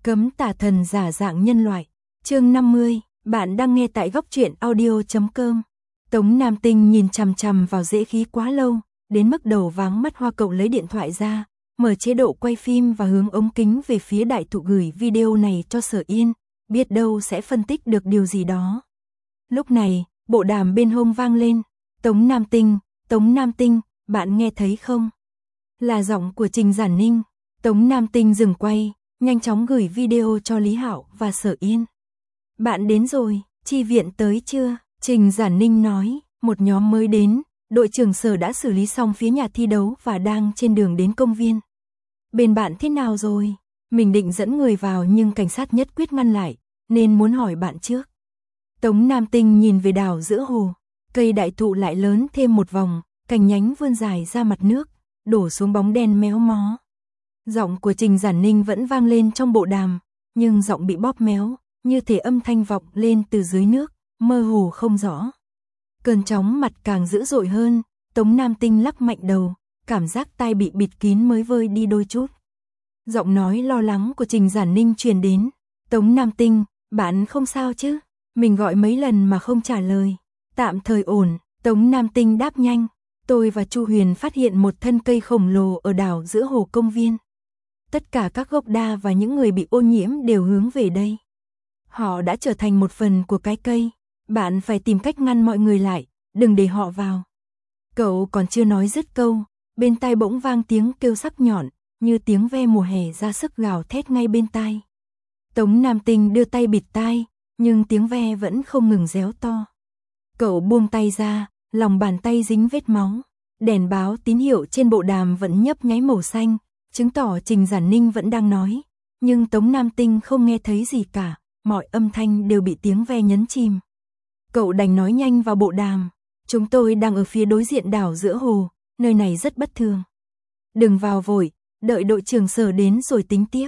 Cấm tà thần giả dạng nhân loại. Chương 50, bạn đang nghe tại góc truyện audio.com. Tống Nam Tinh nhìn chằm chằm vào dễ khí quá lâu, đến mức đầu váng mắt hoa. Cậu lấy điện thoại ra, mở chế độ quay phim và hướng ống kính về phía đại thụ gửi video này cho Sở Yên, biết đâu sẽ phân tích được điều gì đó. Lúc này, bộ đàm bên hông vang lên. Tống Nam Tinh, bạn nghe thấy không? Là giọng của Trình Giản Ninh. Tống Nam Tinh dừng quay, nhanh chóng gửi video cho Lý Hạo và Sở Yên. Bạn đến rồi, chi viện tới chưa? Trình Giản Ninh nói, một nhóm mới đến, đội trưởng Sở đã xử lý xong phía nhà thi đấu và đang trên đường đến công viên. Bên bạn thế nào rồi? Mình định dẫn người vào nhưng cảnh sát nhất quyết ngăn lại, nên muốn hỏi bạn trước. Tống Nam Tinh nhìn về đảo giữa hồ, cây đại thụ lại lớn thêm một vòng, cành nhánh vươn dài ra mặt nước, đổ xuống bóng đen méo mó. Giọng của Trình Giản Ninh vẫn vang lên trong bộ đàm, nhưng giọng bị bóp méo, như thể âm thanh vọng lên từ dưới nước, mơ hồ không rõ. Cơn chóng mặt càng dữ dội hơn, Tống Nam Tinh lắc mạnh đầu, cảm giác tai bị bịt kín mới vơi đi đôi chút. Giọng nói lo lắng của Trình Giản Ninh truyền đến. Tống Nam Tinh, bạn không sao chứ? Mình gọi mấy lần mà không trả lời. Tạm thời ổn, Tống Nam Tinh đáp nhanh. Tôi và Chu Huyền phát hiện một thân cây khổng lồ ở đảo giữa hồ công viên. Tất cả các gốc đa và những người bị ô nhiễm đều hướng về đây. Họ đã trở thành một phần của cái cây. Bạn phải tìm cách ngăn mọi người lại, đừng để họ vào. Cậu còn chưa nói dứt câu, bên tai bỗng vang tiếng kêu sắc nhọn, như tiếng ve mùa hè ra sức gào thét ngay bên tai. Tống Nam Tinh đưa tay bịt tai, nhưng tiếng ve vẫn không ngừng réo to. Cậu buông tay ra, lòng bàn tay dính vết máu. Đèn báo tín hiệu trên bộ đàm vẫn nhấp nháy màu xanh, chứng tỏ Trình Giản Ninh vẫn đang nói. Nhưng Tống Nam Tinh không nghe thấy gì cả, mọi âm thanh đều bị tiếng ve nhấn chìm. Cậu đành nói nhanh vào bộ đàm. Chúng tôi đang ở phía đối diện đảo giữa hồ, nơi này rất bất thường. Đừng vào vội, đợi đội trưởng Sở đến rồi tính tiếp.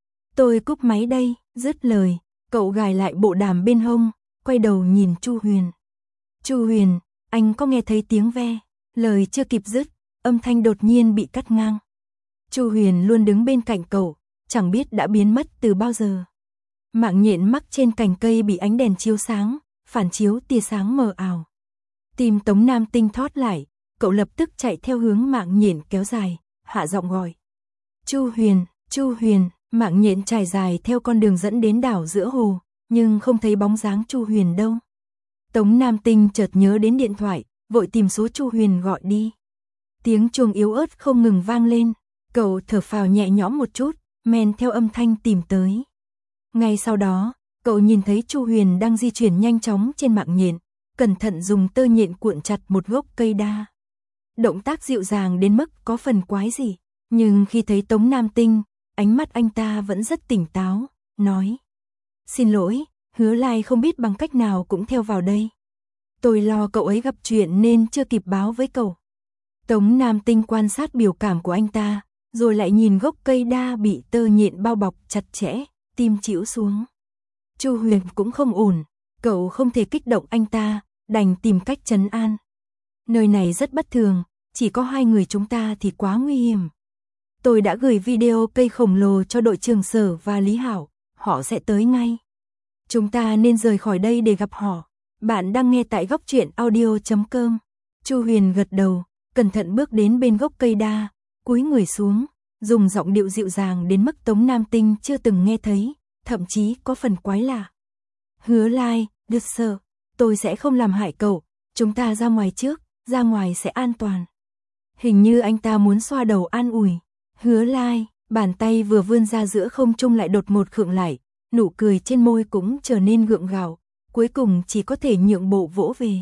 Tôi cúp máy đây, dứt lời, cậu gài lại bộ đàm bên hông, quay đầu nhìn Chu Huyền. Chu Huyền, anh có nghe thấy tiếng ve? Lời chưa kịp dứt, âm thanh đột nhiên bị cắt ngang. Chu Huyền luôn đứng bên cạnh cậu, chẳng biết đã biến mất từ bao giờ. Mạng nhện mắc trên cành cây bị ánh đèn chiếu sáng, phản chiếu tia sáng mờ ảo. Tim Tống Nam Tinh thót lại, cậu lập tức chạy theo hướng mạng nhện kéo dài, hạ giọng gọi. Chu Huyền, mạng nhện trải dài theo con đường dẫn đến đảo giữa hồ, nhưng không thấy bóng dáng Chu Huyền đâu. Tống Nam Tinh chợt nhớ đến điện thoại, vội tìm số Chu Huyền gọi đi. Tiếng chuông yếu ớt không ngừng vang lên, cậu thở phào nhẹ nhõm một chút, men theo âm thanh tìm tới. Ngay sau đó, cậu nhìn thấy Chu Huyền đang di chuyển nhanh chóng trên mạng nhện, cẩn thận dùng tơ nhện cuộn chặt một gốc cây đa. Động tác dịu dàng đến mức có phần quái dị, nhưng khi thấy Tống Nam Tinh, ánh mắt anh ta vẫn rất tỉnh táo, nói. Xin lỗi, Hứa Lai không biết bằng cách nào cũng theo vào đây. Tôi lo cậu ấy gặp chuyện nên chưa kịp báo với cậu. Tống Nam Tinh quan sát biểu cảm của anh ta, rồi lại nhìn gốc cây đa bị tơ nhện bao bọc chặt chẽ, tim chĩu xuống. Chu Huyền cũng không ổn, cậu không thể kích động anh ta, đành tìm cách trấn an. Nơi này rất bất thường, chỉ có hai người chúng ta thì quá nguy hiểm. Tôi đã gửi video cây khổng lồ cho đội trưởng Sở và Lý Hạo, họ sẽ tới ngay. Chúng ta nên rời khỏi đây để gặp họ. Bạn đang nghe tại góc truyện audio.com. Chu Huyền gật đầu, cẩn thận bước đến bên gốc cây đa, cúi người xuống, dùng giọng điệu dịu dàng đến mức Tống Nam Tinh chưa từng nghe thấy, thậm chí có phần quái lạ. Hứa Lai, được Sở, tôi sẽ không làm hại cậu, chúng ta ra ngoài trước, ra ngoài sẽ an toàn. Hình như anh ta muốn xoa đầu an ủi. Hứa Lai, bàn tay vừa vươn ra giữa không trung lại đột ngột khựng lại, nụ cười trên môi cũng trở nên gượng gạo, cuối cùng chỉ có thể nhượng bộ vỗ về.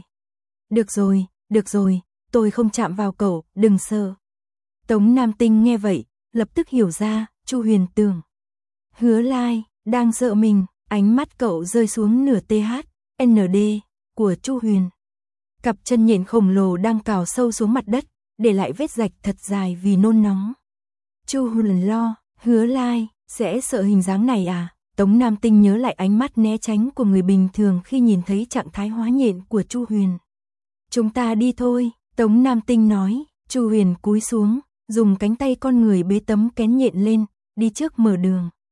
Được rồi, tôi không chạm vào cậu, đừng sợ. Tống Nam Tinh nghe vậy, lập tức hiểu ra, Chu Huyền tưởng. Hứa Lai, đang sợ mình, ánh mắt cậu rơi xuống nửa THND của Chu Huyền. Cặp chân nhện khổng lồ đang cào sâu xuống mặt đất, để lại vết rạch thật dài vì nôn nóng. Chu Huyền lo, Hứa Lai, sẽ sợ hình dáng này à? Tống Nam Tinh nhớ lại ánh mắt né tránh của người bình thường khi nhìn thấy trạng thái hóa nhện của Chu Huyền. Chúng ta đi thôi, Tống Nam Tinh nói. Chu Huyền cúi xuống, dùng cánh tay con người bế tấm kén nhện lên, đi trước mở đường.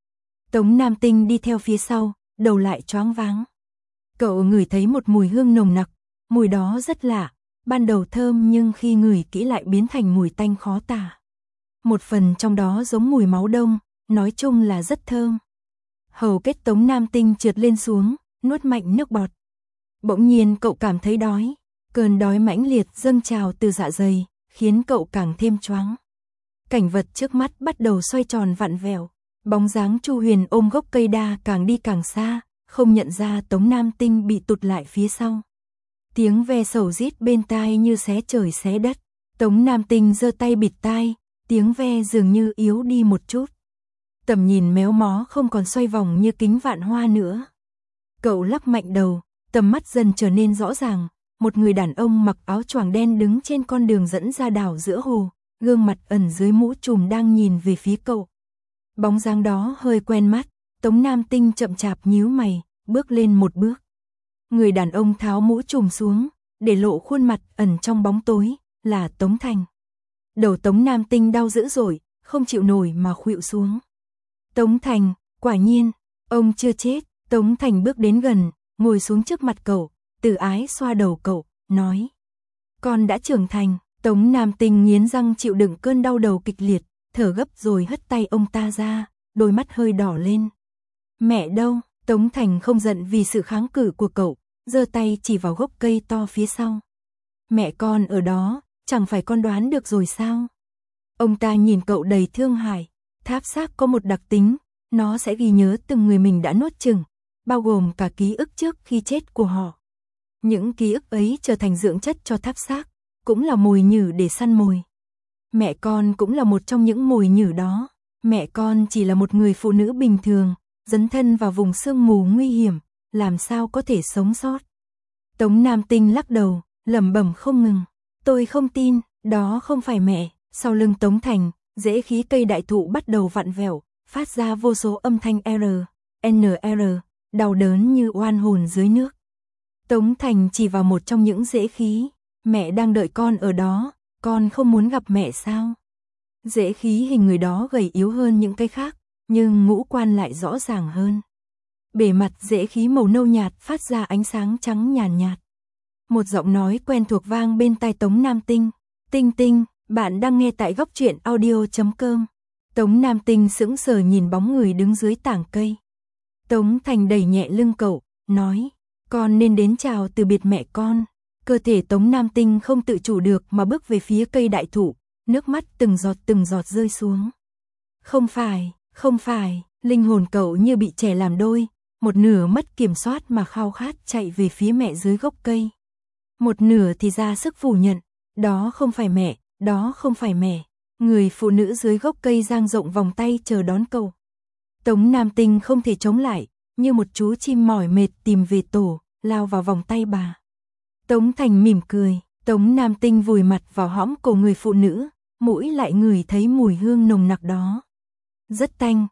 Tống Nam Tinh đi theo phía sau, đầu lại choáng váng. Cậu ngửi thấy một mùi hương nồng nặc, mùi đó rất lạ, ban đầu thơm nhưng khi ngửi kỹ lại biến thành mùi tanh khó tả. Một phần trong đó giống mùi máu đông, nói chung là rất thơm. Hầu kết Tống Nam Tinh trượt lên xuống, nuốt mạnh nước bọt. Bỗng nhiên cậu cảm thấy đói, cơn đói mãnh liệt dâng trào từ dạ dày, khiến cậu càng thêm choáng. Cảnh vật trước mắt bắt đầu xoay tròn vặn vẹo, bóng dáng Chu Huyền ôm gốc cây đa càng đi càng xa, không nhận ra Tống Nam Tinh bị tụt lại phía sau. Tiếng ve sầu rít bên tai như xé trời xé đất, Tống Nam Tinh giơ tay bịt tai, tiếng ve dường như yếu đi một chút. Tầm nhìn méo mó không còn xoay vòng như kính vạn hoa nữa. Cậu lắc mạnh đầu, tầm mắt dần trở nên rõ ràng, một người đàn ông mặc áo choàng đen đứng trên con đường dẫn ra đảo giữa hồ, gương mặt ẩn dưới mũ trùm đang nhìn về phía cậu. Bóng dáng đó hơi quen mắt, Tống Nam Tinh chậm chạp nhíu mày, bước lên một bước. Người đàn ông tháo mũ trùm xuống, để lộ khuôn mặt ẩn trong bóng tối, là Tống Thành. Đầu Tống Nam Tinh đau dữ dội, không chịu nổi mà khuỵu xuống. Tống Thành, quả nhiên, ông chưa chết. Tống Thành bước đến gần, ngồi xuống trước mặt cậu, từ ái xoa đầu cậu, nói. Con đã trưởng thành. Tống Nam Tinh nghiến răng chịu đựng cơn đau đầu kịch liệt, thở gấp rồi hất tay ông ta ra, đôi mắt hơi đỏ lên. Mẹ đâu? Tống Thành không giận vì sự kháng cự của cậu, giơ tay chỉ vào gốc cây to phía sau. Mẹ con ở đó, chẳng phải con đoán được rồi sao? Ông ta nhìn cậu đầy thương hại. Tháp xác có một đặc tính, nó sẽ ghi nhớ từng người mình đã nuốt chửng, bao gồm cả ký ức trước khi chết của họ. Những ký ức ấy trở thành dưỡng chất cho tháp xác, cũng là mồi nhử để săn mồi. Mẹ con cũng là một trong những mồi nhử đó. Mẹ con chỉ là một người phụ nữ bình thường, dấn thân vào vùng sương mù nguy hiểm, làm sao có thể sống sót. Tống Nam Tinh lắc đầu, lẩm bẩm không ngừng. Tôi không tin, đó không phải mẹ. Sau lưng Tống Thành, rễ khí cây đại thụ bắt đầu vặn vẹo, phát ra vô số âm thanh NR, đau đớn như oan hồn dưới nước. Tống Thành chỉ vào một trong những rễ khí. Mẹ đang đợi con ở đó, con không muốn gặp mẹ sao? Rễ khí hình người đó gầy yếu hơn những cái khác, nhưng ngũ quan lại rõ ràng hơn. Bề mặt rễ khí màu nâu nhạt phát ra ánh sáng trắng nhàn nhạt. Một giọng nói quen thuộc vang bên tai Tống Nam Tinh. Tinh Tinh, bạn đang nghe tại góc truyện audio.com. Tống Nam Tinh sững sờ nhìn bóng người đứng dưới tảng cây. Tống Thành đẩy nhẹ lưng cậu, nói, con nên đến chào từ biệt mẹ con. Cơ thể Tống Nam Tinh không tự chủ được mà bước về phía cây đại thụ, nước mắt từng giọt rơi xuống. Không phải, linh hồn cậu như bị trẻ làm đôi, một nửa mất kiểm soát mà khao khát chạy về phía mẹ dưới gốc cây. Một nửa thì ra sức phủ nhận, đó không phải mẹ. Người phụ nữ dưới gốc cây dang rộng vòng tay chờ đón cậu. Tống Nam Tinh không thể chống lại, như một chú chim mỏi mệt tìm về tổ, lao vào vòng tay bà. Tống Thành mỉm cười, Tống Nam Tinh vùi mặt vào hõm cổ người phụ nữ, mũi lại ngửi thấy mùi hương nồng nặc đó. Rất tanh,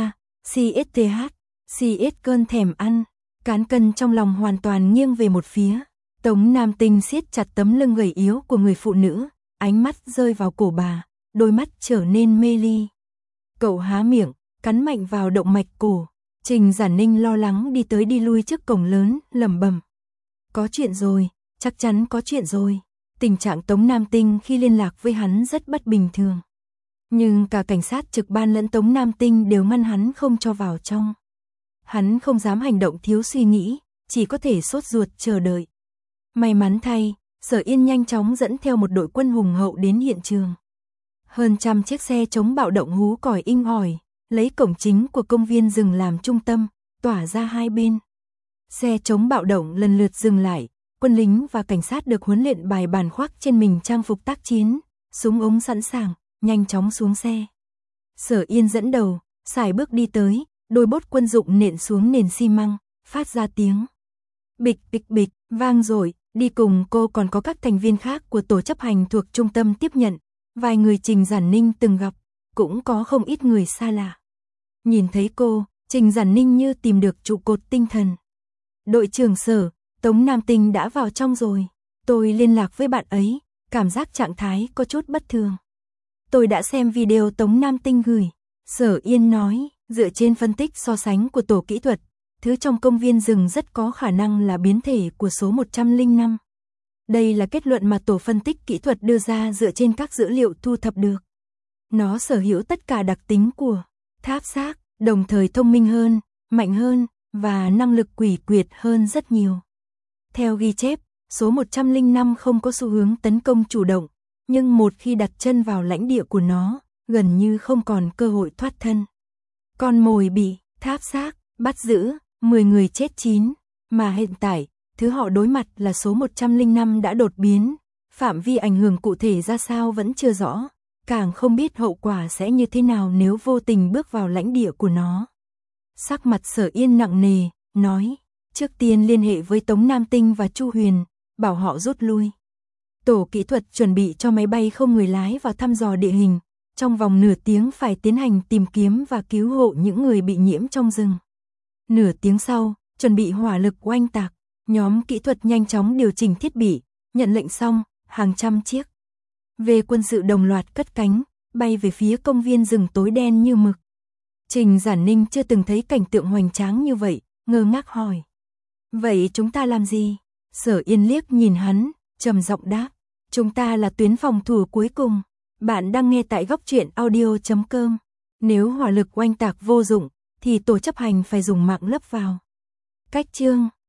CSTH, cơn thèm ăn, cán cân trong lòng hoàn toàn nghiêng về một phía. Tống Nam Tinh siết chặt tấm lưng gầy yếu của người phụ nữ, ánh mắt rơi vào cổ bà, đôi mắt trở nên mê ly. Cậu há miệng, cắn mạnh vào động mạch cổ. Trình Giản Ninh lo lắng đi tới đi lui trước cổng lớn, lẩm bẩm. Có chuyện rồi, chắc chắn có chuyện rồi. Tình trạng Tống Nam Tinh khi liên lạc với hắn rất bất bình thường. Nhưng cả cảnh sát trực ban lẫn Tống Nam Tinh đều ngăn hắn không cho vào trong. Hắn không dám hành động thiếu suy nghĩ, chỉ có thể sốt ruột chờ đợi. May mắn thay, Sở Yên nhanh chóng dẫn theo một đội quân hùng hậu đến hiện trường. Hơn 100 chiếc xe chống bạo động hú còi inh ỏi, lấy cổng chính của công viên rừng làm trung tâm, tỏa ra hai bên. Xe chống bạo động lần lượt dừng lại, quân lính và cảnh sát được huấn luyện bài bản khoác trên mình trang phục tác chiến, súng ống sẵn sàng, nhanh chóng xuống xe. Sở Yên dẫn đầu, sải bước đi tới, đôi bốt quân dụng nện xuống nền xi măng, phát ra tiếng bịch bịch bịch, vang dội. Đi cùng cô còn có các thành viên khác của tổ chấp hành thuộc trung tâm tiếp nhận, vài người Trình Giản Ninh từng gặp, cũng có không ít người xa lạ. Nhìn thấy cô, Trình Giản Ninh như tìm được trụ cột tinh thần. Đội trưởng Sở, Tống Nam Tinh đã vào trong rồi. Tôi liên lạc với bạn ấy, cảm giác trạng thái có chút bất thường. Tôi đã xem video Tống Nam Tinh gửi. Sở Yên nói, Dựa trên phân tích so sánh của tổ kỹ thuật, thứ trong công viên rừng rất có khả năng là biến thể của số 105. Đây là kết luận mà tổ phân tích kỹ thuật đưa ra dựa trên các dữ liệu thu thập được. Nó sở hữu tất cả đặc tính của tháp xác, đồng thời thông minh hơn, mạnh hơn, và năng lực quỷ quyệt hơn rất nhiều. Theo ghi chép, số 105 không có xu hướng tấn công chủ động, nhưng một khi đặt chân vào lãnh địa của nó, gần như không còn cơ hội thoát thân. Con mồi bị tháp xác bắt giữ, 10 người chết 9, mà hiện tại, thứ họ đối mặt là số 105 đã đột biến, phạm vi ảnh hưởng cụ thể ra sao vẫn chưa rõ, càng không biết hậu quả sẽ như thế nào nếu vô tình bước vào lãnh địa của nó. Sắc mặt Sở Yên nặng nề, nói, trước tiên liên hệ với Tống Nam Tinh và Chu Huyền, bảo họ rút lui. Tổ kỹ thuật chuẩn bị cho máy bay không người lái vào thăm dò địa hình, trong vòng nửa tiếng phải tiến hành tìm kiếm và cứu hộ những người bị nhiễm trong rừng. Nửa tiếng sau, chuẩn bị hỏa lực oanh tạc, nhóm kỹ thuật nhanh chóng điều chỉnh thiết bị, nhận lệnh xong, hàng trăm chiếc về quân sự đồng loạt cất cánh, bay về phía công viên rừng tối đen như mực. Trình Giản Ninh chưa từng thấy cảnh tượng hoành tráng như vậy, ngơ ngác hỏi. Vậy chúng ta làm gì? Sở Yên liếc nhìn hắn, trầm giọng đáp. Chúng ta là tuyến phòng thủ cuối cùng. Bạn đang nghe tại Góc Truyện Audio.com. Nếu hỏa lực oanh tạc vô dụng, thì tổ chấp hành phải dùng mạng lấp vào. Cách chương